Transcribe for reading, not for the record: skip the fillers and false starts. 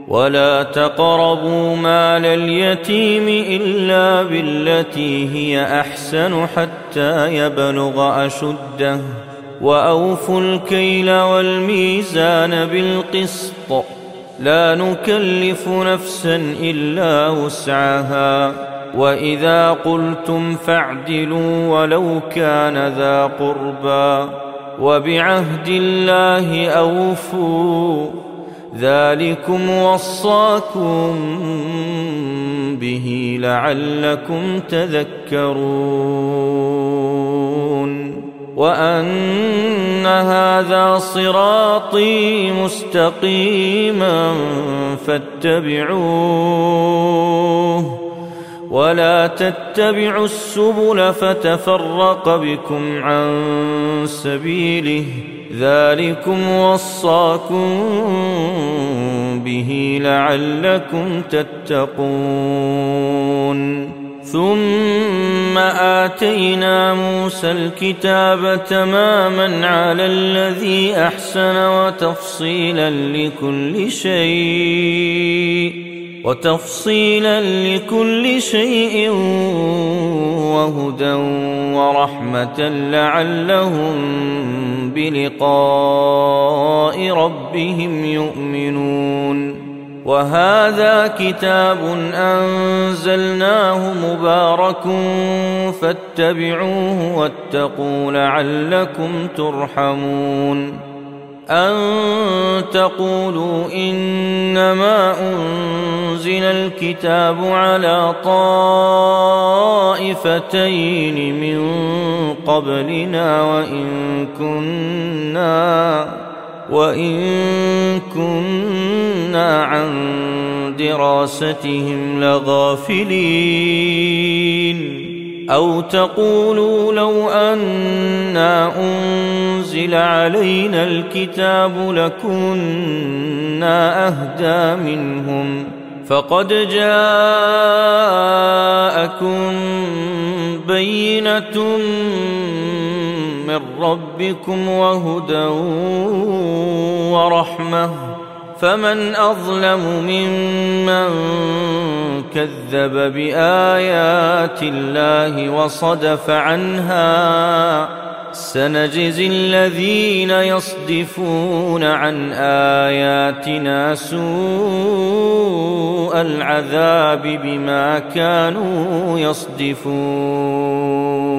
ولا تقربوا مال اليتيم إلا بالتي هي أحسن حتى يبلغ أشده وأوفوا الكيل والميزان بالقسط لا نكلف نفسا إلا وسعها وإذا قلتم فاعدلوا ولو كان ذا قربى وبعهد الله أوفوا ذلكم وصاكم به لعلكم تذكرون وأن هذا صراطي مستقيما فاتبعوه ولا تتبعوا السبل فتفرق بكم عن سبيله ذلكم وصاكم به لعلكم تتقون ثم آتينا موسى الكتاب تماما على الذي أحسن وتفصيلا لكل شيء وهدى ورحمة لعلهم بلقاء ربهم يؤمنون وهذا كتاب أنزلناه مبارك فاتبعوه واتقوا لعلكم ترحمون أن تقولوا إنما أنزل الكتاب على طائفتين من قبلنا وإن كنا عن دراستهم لغافلين أو تقولوا لو أنا أنزل علينا الكتاب لكنا أهدى منهم فقد جاءكم بينة من ربكم وهدى ورحمة فمن أظلم ممن كذب بآيات الله وصدف عنها سنجزي الذين يصدفون عن آياتنا سوء العذاب بما كانوا يصدفون